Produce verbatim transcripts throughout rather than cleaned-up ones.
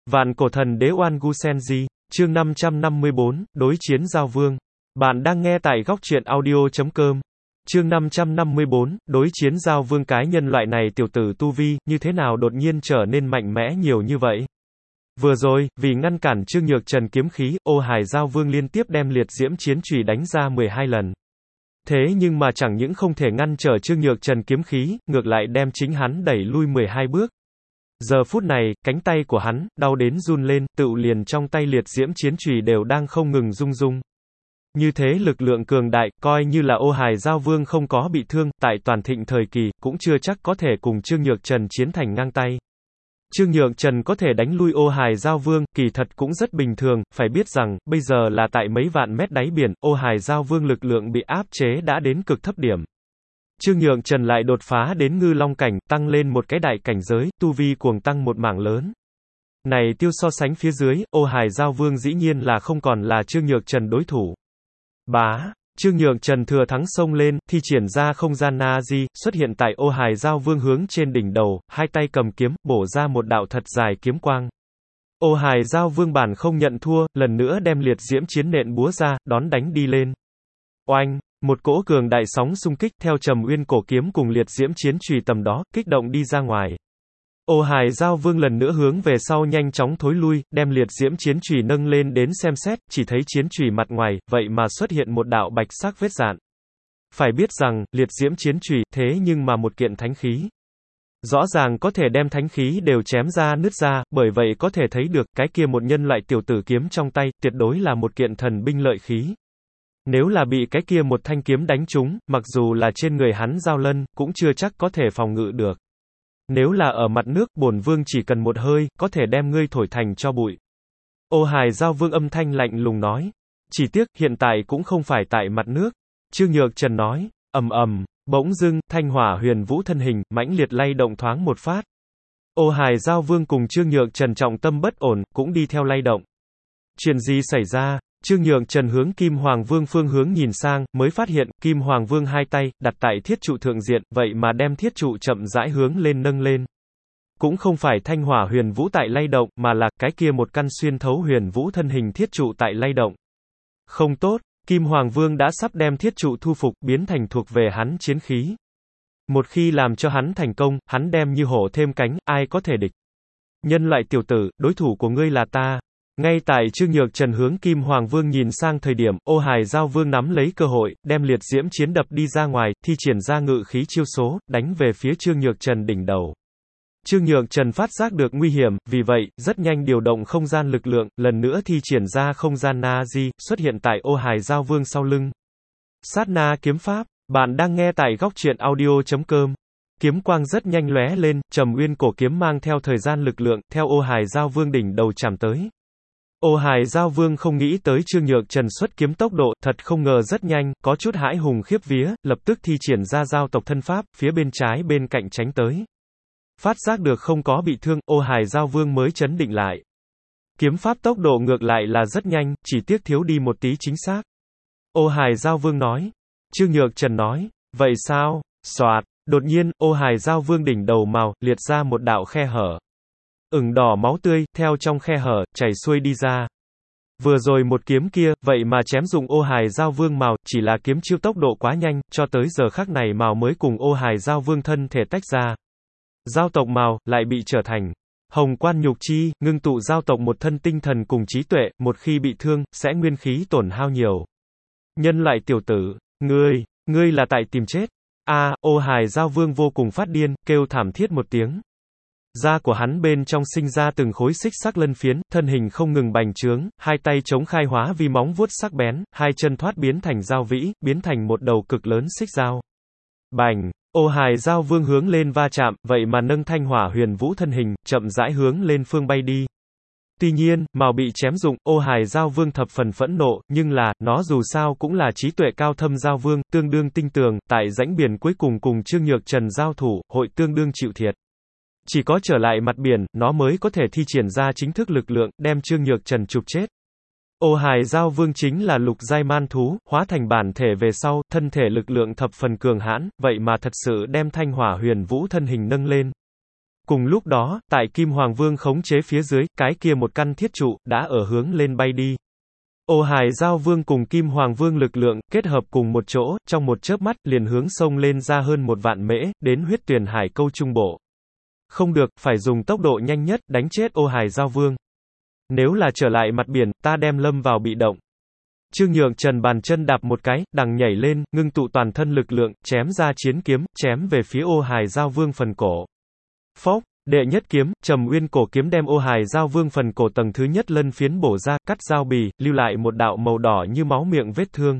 Vạn cổ thần đế Oan Gu Senji, chương năm trăm năm mươi bốn, đối chiến giao vương. Bạn đang nghe tại góc truyện audio chấm com. Chương năm trăm năm mươi bốn, đối chiến giao vương. Cái nhân loại này tiểu tử tu vi, như thế nào đột nhiên trở nên mạnh mẽ nhiều như vậy? Vừa rồi, vì ngăn cản Trương Nhược Trần kiếm khí, Ô Hải giao vương liên tiếp đem liệt diễm chiến chùy đánh ra mười hai lần. Thế nhưng mà chẳng những không thể ngăn trở Trương Nhược Trần kiếm khí, ngược lại đem chính hắn đẩy lui mười hai bước. Giờ phút này, cánh tay của hắn, đau đến run lên, tựu liền trong tay liệt diễm chiến chùy đều đang không ngừng rung rung. Như thế lực lượng cường đại, coi như là Ô Hải giao vương không có bị thương, tại toàn thịnh thời kỳ, cũng chưa chắc có thể cùng Trương Nhược Trần chiến thành ngang tay. Trương Nhược Trần có thể đánh lui Ô Hải giao vương, kỳ thật cũng rất bình thường, phải biết rằng, bây giờ là tại mấy vạn mét đáy biển, Ô Hải giao vương lực lượng bị áp chế đã đến cực thấp điểm. Trương Nhược Trần lại đột phá đến ngư long cảnh, tăng lên một cái đại cảnh giới, tu vi cuồng tăng một mảng lớn. Này tiêu so sánh phía dưới, Ô Hải giao vương dĩ nhiên là không còn là Trương Nhược Trần đối thủ. Bá, Trương Nhược Trần thừa thắng xông lên, thi triển ra không gian Na-di, xuất hiện tại Ô Hải giao vương hướng trên đỉnh đầu, hai tay cầm kiếm, bổ ra một đạo thật dài kiếm quang. Ô Hải giao vương bản không nhận thua, lần nữa đem liệt diễm chiến nện búa ra, đón đánh đi lên. Oanh! Một cỗ cường đại sóng xung kích theo Trầm Uyên cổ kiếm cùng liệt diễm chiến chùy tầm đó, kích động đi ra ngoài. Ô Hải giao vương lần nữa hướng về sau nhanh chóng thối lui, đem liệt diễm chiến chùy nâng lên đến xem xét, chỉ thấy chiến chùy mặt ngoài, vậy mà xuất hiện một đạo bạch sắc vết rạn. Phải biết rằng, liệt diễm chiến chùy, thế nhưng mà một kiện thánh khí. Rõ ràng có thể đem thánh khí đều chém ra nứt ra, bởi vậy có thể thấy được, cái kia một nhân loại tiểu tử kiếm trong tay, tuyệt đối là một kiện thần binh lợi khí. Nếu là bị cái kia một thanh kiếm đánh trúng, mặc dù là trên người hắn giao lân, cũng chưa chắc có thể phòng ngự được. Nếu là ở mặt nước, bổn vương chỉ cần một hơi, có thể đem ngươi thổi thành tro bụi. Ô Hải giao vương âm thanh lạnh lùng nói. Chỉ tiếc, hiện tại cũng không phải tại mặt nước. Trương Nhược Trần nói, ầm ầm, bỗng dưng, thanh hỏa huyền vũ thân hình, mãnh liệt lay động thoáng một phát. Ô Hải giao vương cùng Trương Nhược Trần trọng tâm bất ổn, cũng đi theo lay động. Chuyện gì xảy ra? Trương Nhược Trần hướng Kim Hoàng Vương phương hướng nhìn sang, mới phát hiện, Kim Hoàng Vương hai tay, đặt tại thiết trụ thượng diện, vậy mà đem thiết trụ chậm rãi hướng lên nâng lên. Cũng không phải thanh hỏa huyền vũ tại lay động, mà là, cái kia một căn xuyên thấu huyền vũ thân hình thiết trụ tại lay động. Không tốt, Kim Hoàng Vương đã sắp đem thiết trụ thu phục, biến thành thuộc về hắn chiến khí. Một khi làm cho hắn thành công, hắn đem như hổ thêm cánh, ai có thể địch. Nhân loại tiểu tử, đối thủ của ngươi là ta. Ngay tại Trương Nhược Trần hướng Kim Hoàng Vương nhìn sang thời điểm, Ô Hải giao vương nắm lấy cơ hội, đem liệt diễm chiến đập đi ra ngoài, thi triển ra ngự khí chiêu số, đánh về phía Trương Nhược Trần đỉnh đầu. Trương Nhược Trần phát giác được nguy hiểm, vì vậy, rất nhanh điều động không gian lực lượng, lần nữa thi triển ra không gian Na-di, xuất hiện tại Ô Hải giao vương sau lưng. Sát na kiếm pháp, bạn đang nghe tại góc truyện audio chấm com. Kiếm quang rất nhanh lóe lên, Trầm Uyên cổ kiếm mang theo thời gian lực lượng, theo Ô Hải giao vương đỉnh đầu chạm tới. Ô Hải giao vương không nghĩ tới Trương Nhược Trần xuất kiếm tốc độ, thật không ngờ rất nhanh, có chút hãi hùng khiếp vía, lập tức thi triển ra giao tộc thân pháp, phía bên trái bên cạnh tránh tới. Phát giác được không có bị thương, Ô Hải giao vương mới chấn định lại. Kiếm pháp tốc độ ngược lại là rất nhanh, chỉ tiếc thiếu đi một tí chính xác. Ô Hải giao vương nói. Trương Nhược Trần nói, vậy sao? Soạt, đột nhiên, Ô Hải giao vương đỉnh đầu màu, liệt ra một đạo khe hở. Ửng đỏ máu tươi, theo trong khe hở, chảy xuôi đi ra. Vừa rồi một kiếm kia, vậy mà chém dụng Ô Hải giao vương màu, chỉ là kiếm chiêu tốc độ quá nhanh, cho tới giờ khắc này màu mới cùng Ô Hải giao vương thân thể tách ra. Giao tộc màu, lại bị trở thành hồng quan nhục chi, ngưng tụ giao tộc một thân tinh thần cùng trí tuệ, một khi bị thương, sẽ nguyên khí tổn hao nhiều. Nhân loại tiểu tử, ngươi, ngươi là tại tìm chết. A, à, Ô Hải giao vương vô cùng phát điên, kêu thảm thiết một tiếng. Da của hắn bên trong sinh ra từng khối xích sắc lân phiến, thân hình không ngừng bành trướng, hai tay chống khai hóa vi móng vuốt sắc bén, hai chân thoát biến thành dao vĩ, biến thành một đầu cực lớn xích dao. Bành! Ô Hải giao vương hướng lên va chạm, vậy mà nâng thanh hỏa huyền vũ thân hình, chậm rãi hướng lên phương bay đi. Tuy nhiên, màu bị chém dụng, Ô Hải giao vương thập phần phẫn nộ, nhưng là, nó dù sao cũng là trí tuệ cao thâm giao vương, tương đương tinh tường, tại rãnh biển cuối cùng cùng Trương Nhược Trần giao thủ, hội tương đương chịu thiệt. Chỉ có trở lại mặt biển, nó mới có thể thi triển ra chính thức lực lượng, đem Trương Nhược Trần chụp chết. Ô Hải giao vương chính là lục giai man thú, hóa thành bản thể về sau, thân thể lực lượng thập phần cường hãn, vậy mà thật sự đem thanh hỏa huyền vũ thân hình nâng lên. Cùng lúc đó, tại Kim Hoàng Vương khống chế phía dưới, cái kia một căn thiết trụ, đã ở hướng lên bay đi. Ô Hài Giao Vương cùng Kim Hoàng Vương lực lượng, kết hợp cùng một chỗ, trong một chớp mắt, liền hướng sông lên ra hơn một vạn mễ, đến huyết tuyền hải câu trung bộ. Không được, phải dùng tốc độ nhanh nhất, đánh chết Ô Hài Giao Vương. Nếu là trở lại mặt biển, ta đem lâm vào bị động. Trương Nhượng Trần bàn chân đạp một cái, đằng nhảy lên, ngưng tụ toàn thân lực lượng, chém ra chiến kiếm, chém về phía Ô Hài Giao Vương phần cổ. Phốc, đệ nhất kiếm, Trầm Uyên cổ kiếm đem Ô Hài Giao Vương phần cổ tầng thứ nhất lân phiến bổ ra, cắt giao bì, lưu lại một đạo màu đỏ như máu miệng vết thương.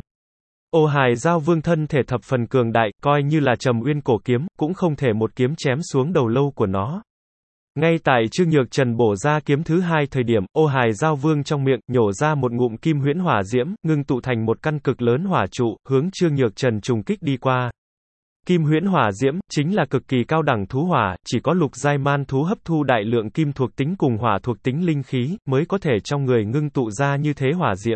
Ô Hài Giao Vương thân thể thập phần cường đại, coi như là Trầm Uyên cổ kiếm, cũng không thể một kiếm chém xuống đầu lâu của nó. Ngay tại Trương Nhược Trần bổ ra kiếm thứ hai thời điểm, Ô Hài Giao Vương trong miệng, nhổ ra một ngụm kim huyễn hỏa diễm, ngưng tụ thành một căn cực lớn hỏa trụ, hướng Trương Nhược Trần trùng kích đi qua. Kim huyễn hỏa diễm, chính là cực kỳ cao đẳng thú hỏa, chỉ có lục giai man thú hấp thu đại lượng kim thuộc tính cùng hỏa thuộc tính linh khí, mới có thể trong người ngưng tụ ra như thế hỏa diễm.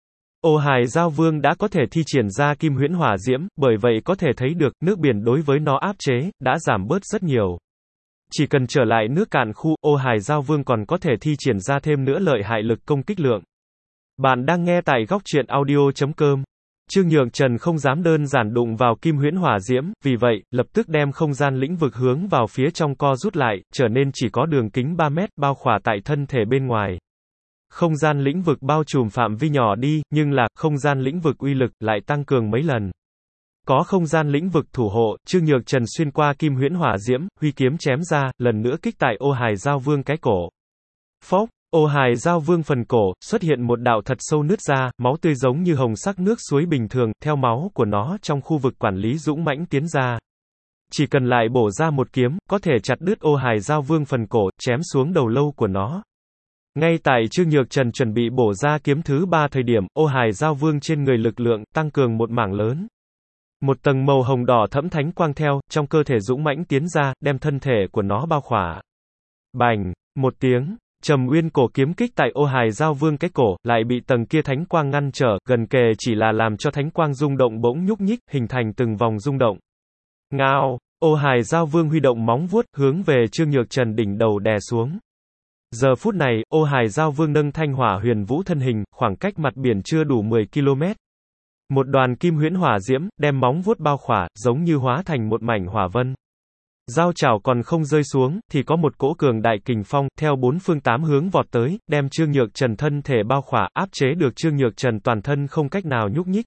Ô Hài Giao Vương đã có thể thi triển ra kim huyễn hỏa diễm, bởi vậy có thể thấy được, nước biển đối với nó áp chế, đã giảm bớt rất nhiều. Chỉ cần trở lại nước cạn khu, Ô Hài Giao Vương còn có thể thi triển ra thêm nữa lợi hại lực công kích lượng. Bạn đang nghe tại góc truyện audio chấm com. Trương Nhượng Trần không dám đơn giản đụng vào kim huyễn hỏa diễm, vì vậy, lập tức đem không gian lĩnh vực hướng vào phía trong co rút lại, trở nên chỉ có đường kính ba mét, bao khỏa tại thân thể bên ngoài. Không gian lĩnh vực bao trùm phạm vi nhỏ đi, nhưng là, không gian lĩnh vực uy lực, lại tăng cường mấy lần. Có không gian lĩnh vực thủ hộ, Trương Nhược Trần xuyên qua kim huyễn hỏa diễm, huy kiếm chém ra, lần nữa kích tại Ô Hài Giao Vương cái cổ. Phốc, Ô Hài Giao Vương phần cổ, xuất hiện một đạo thật sâu nứt ra, máu tươi giống như hồng sắc nước suối bình thường, theo máu của nó trong khu vực quản lý dũng mãnh tiến ra. Chỉ cần lại bổ ra một kiếm, có thể chặt đứt Ô Hài Giao Vương phần cổ, chém xuống đầu lâu của nó. Ngay tại Trương Nhược Trần chuẩn bị bổ ra kiếm thứ ba thời điểm, Ô Hài Giao Vương trên người lực lượng, tăng cường một mảng lớn. Một tầng màu hồng đỏ thẫm thánh quang theo, trong cơ thể dũng mãnh tiến ra, đem thân thể của nó bao khỏa. Bành, một tiếng, Trầm Uyên cổ kiếm kích tại Ô Hài Giao Vương cái cổ, lại bị tầng kia thánh quang ngăn trở, gần kề chỉ là làm cho thánh quang rung động bỗng nhúc nhích, hình thành từng vòng rung động. Ngao, Ô Hài Giao Vương huy động móng vuốt, hướng về Trương Nhược Trần đỉnh đầu đè xuống. Giờ phút này, Ô Hài Giao Vương nâng thanh hỏa huyền vũ thân hình, khoảng cách mặt biển chưa đủ mười ki lô mét. Một đoàn kim huyễn hỏa diễm, đem móng vuốt bao khỏa, giống như hóa thành một mảnh hỏa vân. Dao chảo còn không rơi xuống, thì có một cỗ cường đại kình phong, theo bốn phương tám hướng vọt tới, đem Trương Nhược Trần thân thể bao khỏa, áp chế được Trương Nhược Trần toàn thân không cách nào nhúc nhích.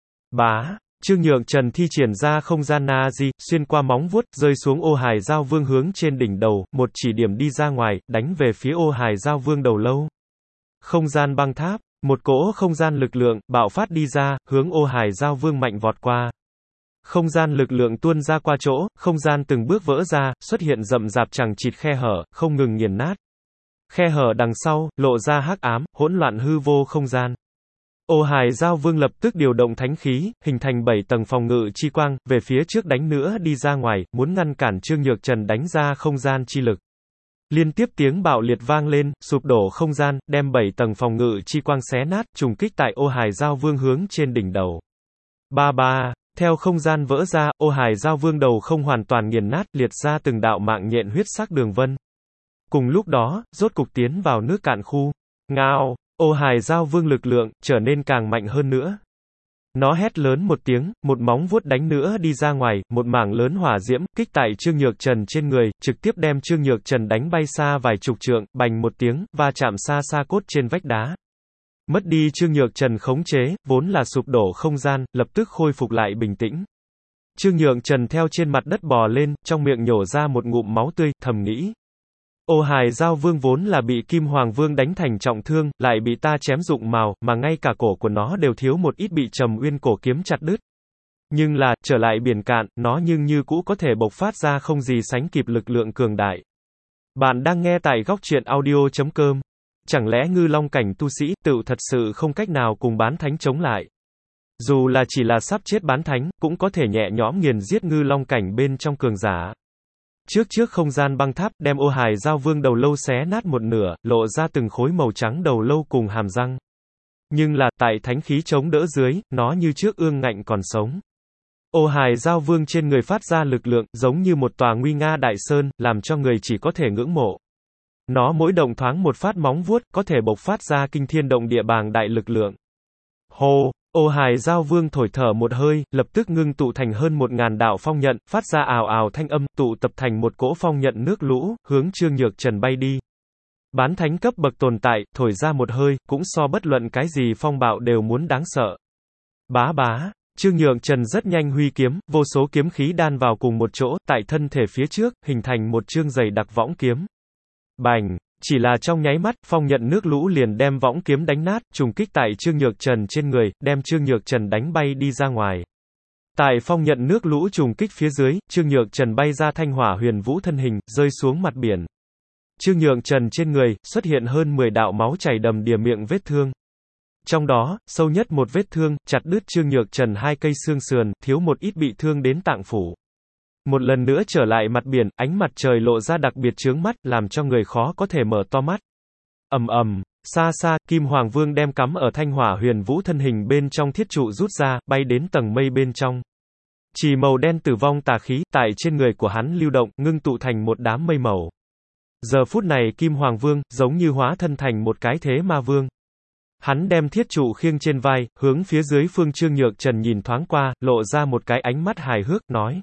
Bá, Trương Nhược Trần thi triển ra không gian na di, xuyên qua móng vuốt, rơi xuống Ô Hài Giao Vương hướng trên đỉnh đầu, một chỉ điểm đi ra ngoài, đánh về phía Ô Hài Giao Vương đầu lâu. Không gian băng tháp, một cỗ không gian lực lượng, bạo phát đi ra, hướng Ô Hài Giao Vương mạnh vọt qua. Không gian lực lượng tuôn ra qua chỗ, không gian từng bước vỡ ra, xuất hiện rậm rạp chằng chịt khe hở, không ngừng nghiền nát. Khe hở đằng sau, lộ ra hắc ám, hỗn loạn hư vô không gian. Ô Hài Giao Vương lập tức điều động thánh khí, hình thành bảy tầng phòng ngự chi quang, về phía trước đánh nữa đi ra ngoài, muốn ngăn cản Trương Nhược Trần đánh ra không gian chi lực. Liên tiếp tiếng bạo liệt vang lên, sụp đổ không gian, đem bảy tầng phòng ngự chi quang xé nát, trùng kích tại Ô Hài Giao Vương hướng trên đỉnh đầu. Ba ba, theo không gian vỡ ra, Ô Hài Giao Vương đầu không hoàn toàn nghiền nát, liệt ra từng đạo mạng nhện huyết sắc đường vân. Cùng lúc đó, rốt cục tiến vào nước cạn khu. Ngao, Ô Hài Giao Vương lực lượng, trở nên càng mạnh hơn nữa. Nó hét lớn một tiếng, một móng vuốt đánh nữa đi ra ngoài, một mảng lớn hỏa diễm, kích tại Trương Nhược Trần trên người, trực tiếp đem Trương Nhược Trần đánh bay xa vài chục trượng, bành một tiếng, va chạm xa xa cốt trên vách đá. Mất đi Trương Nhược Trần khống chế, vốn là sụp đổ không gian, lập tức khôi phục lại bình tĩnh. Trương Nhược Trần theo trên mặt đất bò lên, trong miệng nhổ ra một ngụm máu tươi, thầm nghĩ. Ô Hài Giao Vương vốn là bị Kim Hoàng Vương đánh thành trọng thương, lại bị ta chém rụng mào, mà ngay cả cổ của nó đều thiếu một ít bị Trầm Uyên cổ kiếm chặt đứt. Nhưng là, trở lại biển cạn, nó nhưng như cũ có thể bộc phát ra không gì sánh kịp lực lượng cường đại. Bạn đang nghe tại góc truyện audio chấm com. Chẳng lẽ ngư long cảnh tu sĩ, tự thật sự không cách nào cùng bán thánh chống lại? Dù là chỉ là sắp chết bán thánh, cũng có thể nhẹ nhõm nghiền giết ngư long cảnh bên trong cường giả. Trước trước không gian băng tháp, đem Ô Hài Giao Vương đầu lâu xé nát một nửa, lộ ra từng khối màu trắng đầu lâu cùng hàm răng. Nhưng là, tại thánh khí chống đỡ dưới, nó như trước ương ngạnh còn sống. Ô Hài Giao Vương trên người phát ra lực lượng, giống như một tòa nguy nga đại sơn, làm cho người chỉ có thể ngưỡng mộ. Nó mỗi động thoáng một phát móng vuốt, có thể bộc phát ra kinh thiên động địa bàng đại lực lượng. Hô! Ô Hài Giao Vương thổi thở một hơi, lập tức ngưng tụ thành hơn một ngàn đạo phong nhận, phát ra ào ào thanh âm, tụ tập thành một cỗ phong nhận nước lũ, hướng Trương Nhược Trần bay đi. Bán thánh cấp bậc tồn tại, thổi ra một hơi, cũng so bất luận cái gì phong bạo đều muốn đáng sợ. Bá bá! Trương Nhược Trần rất nhanh huy kiếm, vô số kiếm khí đan vào cùng một chỗ, tại thân thể phía trước, hình thành một chương dày đặc võng kiếm. Bành! Chỉ là trong nháy mắt, phong nhận nước lũ liền đem võng kiếm đánh nát, trùng kích tại Trương Nhược Trần trên người, đem Trương Nhược Trần đánh bay đi ra ngoài. Tại phong nhận nước lũ trùng kích phía dưới, Trương Nhược Trần bay ra thanh hỏa huyền vũ thân hình, rơi xuống mặt biển. Trương Nhược Trần trên người, xuất hiện hơn mười đạo máu chảy đầm đìa miệng vết thương. Trong đó, sâu nhất một vết thương, chặt đứt Trương Nhược Trần hai cây xương sườn, thiếu một ít bị thương đến tạng phủ. Một lần nữa trở lại mặt biển, ánh mặt trời lộ ra đặc biệt chướng mắt, làm cho người khó có thể mở to mắt. Ầm ầm, xa xa, Kim Hoàng Vương đem cắm ở thanh hỏa huyền vũ thân hình bên trong thiết trụ rút ra, bay đến tầng mây bên trong. Chỉ màu đen tử vong tà khí, tại trên người của hắn lưu động, ngưng tụ thành một đám mây màu. Giờ phút này Kim Hoàng Vương, giống như hóa thân thành một cái thế ma vương. Hắn đem thiết trụ khiêng trên vai, hướng phía dưới phương Trương Nhược Trần nhìn thoáng qua, lộ ra một cái ánh mắt hài hước, nói.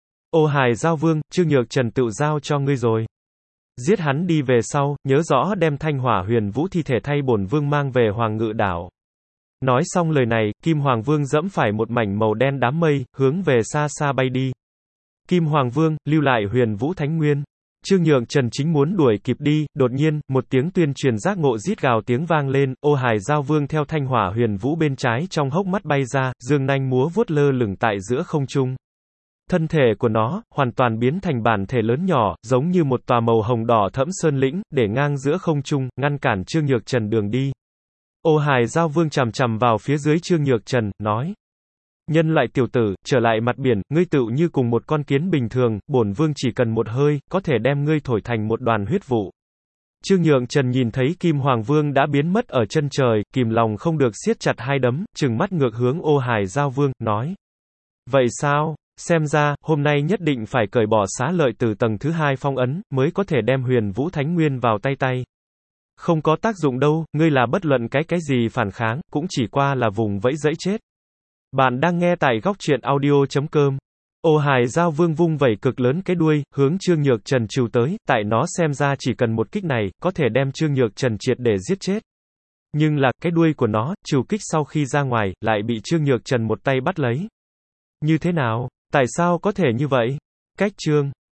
Ô Hài Giao Vương, Trương Nhược Trần tự giao cho ngươi rồi. Giết hắn đi về sau, nhớ rõ đem thanh hỏa huyền vũ thi thể thay bổn vương mang về Hoàng Ngự Đảo. Nói xong lời này, Kim Hoàng Vương dẫm phải một mảnh màu đen đám mây, hướng về xa xa bay đi. Kim Hoàng Vương, lưu lại huyền vũ thánh nguyên. Trương Nhược Trần chính muốn đuổi kịp đi, đột nhiên, một tiếng tuyên truyền giác ngộ rít gào tiếng vang lên, Ô Hài Giao Vương theo thanh hỏa huyền vũ bên trái trong hốc mắt bay ra, dương nanh múa vuốt lơ lửng tại giữa không trung. Thân thể của nó, hoàn toàn biến thành bản thể lớn nhỏ, giống như một tòa màu hồng đỏ thẫm sơn lĩnh, để ngang giữa không trung, ngăn cản Trương Nhược Trần đường đi. Ô Hài Giao Vương chằm chằm vào phía dưới Trương Nhược Trần, nói. Nhân loại tiểu tử, trở lại mặt biển, ngươi tựu như cùng một con kiến bình thường, bổn vương chỉ cần một hơi, có thể đem ngươi thổi thành một đoàn huyết vụ. Trương Nhược Trần nhìn thấy Kim Hoàng Vương đã biến mất ở chân trời, kìm lòng không được siết chặt hai đấm, trừng mắt ngược hướng Ô Hài Giao Vương, nói. Vậy sao? Xem ra, hôm nay nhất định phải cởi bỏ xá lợi từ tầng thứ hai phong ấn, mới có thể đem huyền vũ thánh nguyên vào tay tay. Không có tác dụng đâu, ngươi là bất luận cái cái gì phản kháng, cũng chỉ qua là vùng vẫy dẫy chết. Bạn đang nghe tại góc truyện audio chấm com. Ô Hài Giao Vương vung vẩy cực lớn cái đuôi, hướng Trương Nhược Trần trừu tới, tại nó xem ra chỉ cần một kích này, có thể đem Trương Nhược Trần triệt để giết chết. Nhưng là, cái đuôi của nó, trừu kích sau khi ra ngoài, lại bị Trương Nhược Trần một tay bắt lấy. Như thế nào? Tại sao có thể như vậy? Cách chương